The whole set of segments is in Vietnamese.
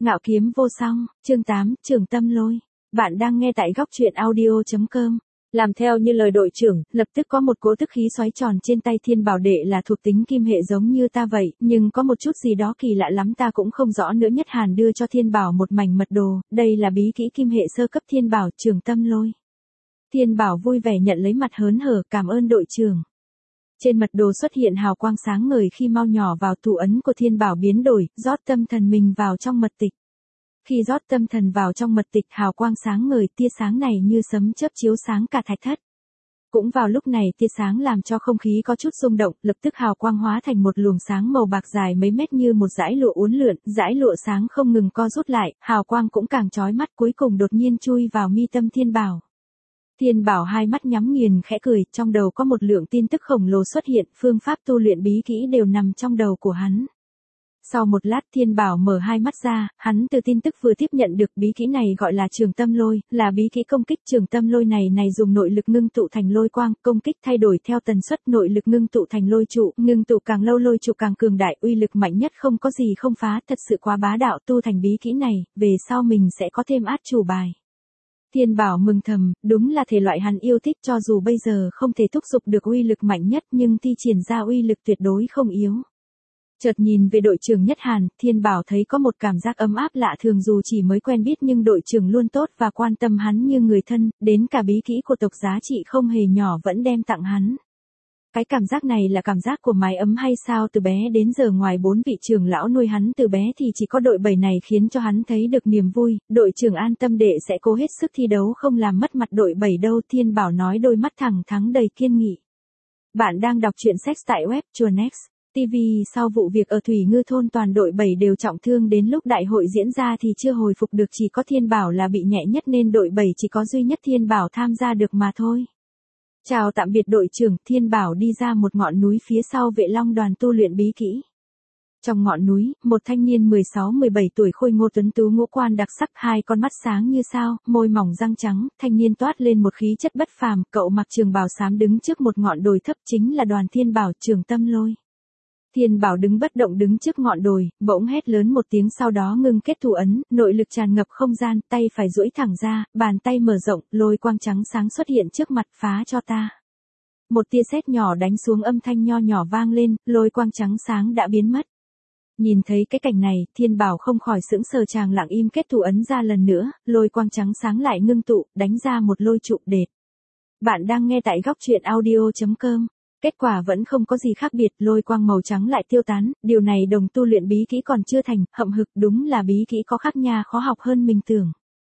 Ngạo kiếm vô song, chương 8, Trường Tâm Lôi. Bạn đang nghe tại góc truyện audio.com. Làm theo như lời đội trưởng, lập tức có một cỗ tức khí xoáy tròn trên tay Thiên Bảo Đệ là thuộc tính kim hệ giống như ta vậy, nhưng có một chút gì đó kỳ lạ lắm ta cũng không rõ nữa. Nhất Hàn đưa cho Thiên Bảo một mảnh mật đồ, đây là bí kỹ kim hệ sơ cấp Thiên Bảo Trường Tâm Lôi. Thiên Bảo vui vẻ nhận lấy, mặt hớn hở, cảm ơn đội trưởng. Trên mật đồ xuất hiện hào quang sáng ngời khi mau nhỏ vào thủ ấn của Thiên Bảo biến đổi, rót tâm thần mình vào trong mật tịch. Khi rót tâm thần vào trong mật tịch, hào quang sáng ngời, tia sáng này như sấm chớp chiếu sáng cả thạch thất. Cũng vào lúc này, tia sáng làm cho không khí có chút rung động, lập tức hào quang hóa thành một luồng sáng màu bạc dài mấy mét như một dải lụa uốn lượn, dải lụa sáng không ngừng co rút lại, hào quang cũng càng chói mắt, cuối cùng đột nhiên chui vào mi tâm Thiên Bảo. Thiên Bảo hai mắt nhắm nghiền khẽ cười, trong đầu có một lượng tin tức khổng lồ xuất hiện, phương pháp tu luyện bí kỹ đều nằm trong đầu của hắn. Sau một lát Thiên Bảo mở hai mắt ra, hắn từ tin tức vừa tiếp nhận được, bí kỹ này gọi là Trường Tâm Lôi, là bí kỹ công kích. Trường Tâm Lôi này dùng nội lực ngưng tụ thành lôi quang, công kích thay đổi theo tần suất, nội lực ngưng tụ thành lôi trụ, ngưng tụ càng lâu lôi trụ càng cường đại, uy lực mạnh nhất không có gì không phá, thật sự quá bá đạo. Tu thành bí kỹ này, về sau mình sẽ có thêm át chủ bài. Thiên Bảo mừng thầm, đúng là thể loại hắn yêu thích, cho dù bây giờ không thể thúc giục được uy lực mạnh nhất nhưng thi triển ra uy lực tuyệt đối không yếu. Chợt nhìn về đội trưởng Nhất Hàn, Thiên Bảo thấy có một cảm giác ấm áp lạ thường, dù chỉ mới quen biết nhưng đội trưởng luôn tốt và quan tâm hắn như người thân, đến cả bí kỹ của tộc giá trị không hề nhỏ vẫn đem tặng hắn. Cái cảm giác này là cảm giác của mái ấm hay sao? Từ bé đến giờ ngoài 4 vị trưởng lão nuôi hắn từ bé thì chỉ có đội 7 này khiến cho hắn thấy được niềm vui. Đội trưởng an tâm, đệ sẽ cố hết sức thi đấu, không làm mất mặt đội 7 đâu, Thiên Bảo nói, đôi mắt thẳng thắn đầy kiên nghị. Bạn đang đọc truyện sex tại web Chuanex TV. Sau vụ việc ở Thủy Ngư thôn, toàn đội 7 đều trọng thương, đến lúc đại hội diễn ra thì chưa hồi phục được, chỉ có Thiên Bảo là bị nhẹ nhất nên đội 7 chỉ có duy nhất Thiên Bảo tham gia được mà thôi. Chào tạm biệt đội trưởng, Thiên Bảo đi ra một ngọn núi phía sau Vệ Long đoàn tu luyện bí kỹ. Trong ngọn núi, một thanh niên 16-17 tuổi khôi ngô tuấn tú, ngũ quan đặc sắc, hai con mắt sáng như sao, môi mỏng răng trắng, thanh niên toát lên một khí chất bất phàm, cậu mặc trường bào xám đứng trước một ngọn đồi thấp, chính là Đoàn Thiên Bảo Trường Tâm Lôi. Thiên Bảo đứng bất động đứng trước ngọn đồi, bỗng hét lớn một tiếng, sau đó ngưng kết thủ ấn, nội lực tràn ngập không gian, tay phải duỗi thẳng ra, bàn tay mở rộng, lôi quang trắng sáng xuất hiện trước mặt, phá cho ta. Một tia sét nhỏ đánh xuống, âm thanh nho nhỏ vang lên, lôi quang trắng sáng đã biến mất. Nhìn thấy cái cảnh này, Thiên Bảo không khỏi sững sờ, chàng lặng im kết thủ ấn ra lần nữa, lôi quang trắng sáng lại ngưng tụ, đánh ra một lôi trụ đệt. Bạn đang nghe tại góc truyện audio.com. Kết quả vẫn không có gì khác biệt, lôi quang màu trắng lại tiêu tán, điều này đồng tu luyện bí kỹ còn chưa thành, hậm hực, đúng là bí kỹ có khác nha, khó học hơn mình tưởng.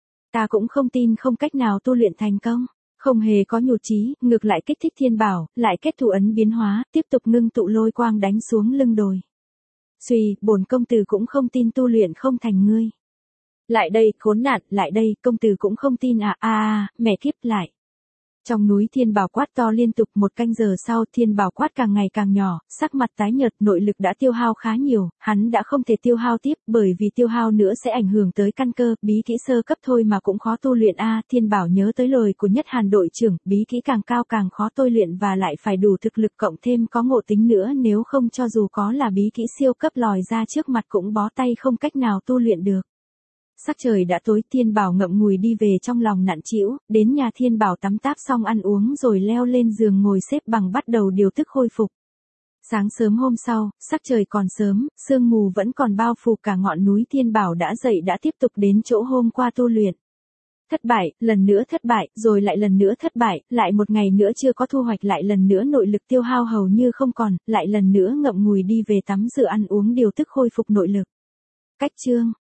Ta cũng không tin không cách nào tu luyện thành công, không hề có nhụt chí, ngược lại kích thích Thiên Bảo, lại kết thủ ấn biến hóa, tiếp tục ngưng tụ lôi quang đánh xuống lưng đồi. Suy, bổn công tử cũng không tin tu luyện không thành ngươi. Lại đây, khốn nạn, lại đây, công tử cũng không tin à, mẹ kiếp lại. Trong núi Thiên Bảo quát to liên tục, một canh giờ sau, Thiên Bảo quát càng ngày càng nhỏ, sắc mặt tái nhợt, nội lực đã tiêu hao khá nhiều, hắn đã không thể tiêu hao tiếp, bởi vì tiêu hao nữa sẽ ảnh hưởng tới căn cơ, bí kỹ sơ cấp thôi mà cũng khó tu luyện Thiên Bảo nhớ tới lời của Nhất Hàn đội trưởng, bí kỹ càng cao càng khó tôi luyện và lại phải đủ thực lực cộng thêm có ngộ tính nữa, nếu không cho dù có là bí kỹ siêu cấp lòi ra trước mặt cũng bó tay, không cách nào tu luyện được. Sắc trời đã tối, Thiên Bảo ngậm ngùi đi về trong lòng nặng trĩu, đến nhà Thiên Bảo tắm táp xong ăn uống rồi leo lên giường ngồi xếp bằng bắt đầu điều tức khôi phục. Sáng sớm hôm sau, sắc trời còn sớm, sương mù vẫn còn bao phủ cả ngọn núi, Thiên Bảo đã dậy đã tiếp tục đến chỗ hôm qua tu luyện. Thất bại, lần nữa thất bại, rồi lại lần nữa thất bại, lại một ngày nữa chưa có thu hoạch, lại lần nữa nội lực tiêu hao hầu như không còn, lại lần nữa ngậm ngùi đi về tắm rửa ăn uống điều tức khôi phục nội lực. Cách chương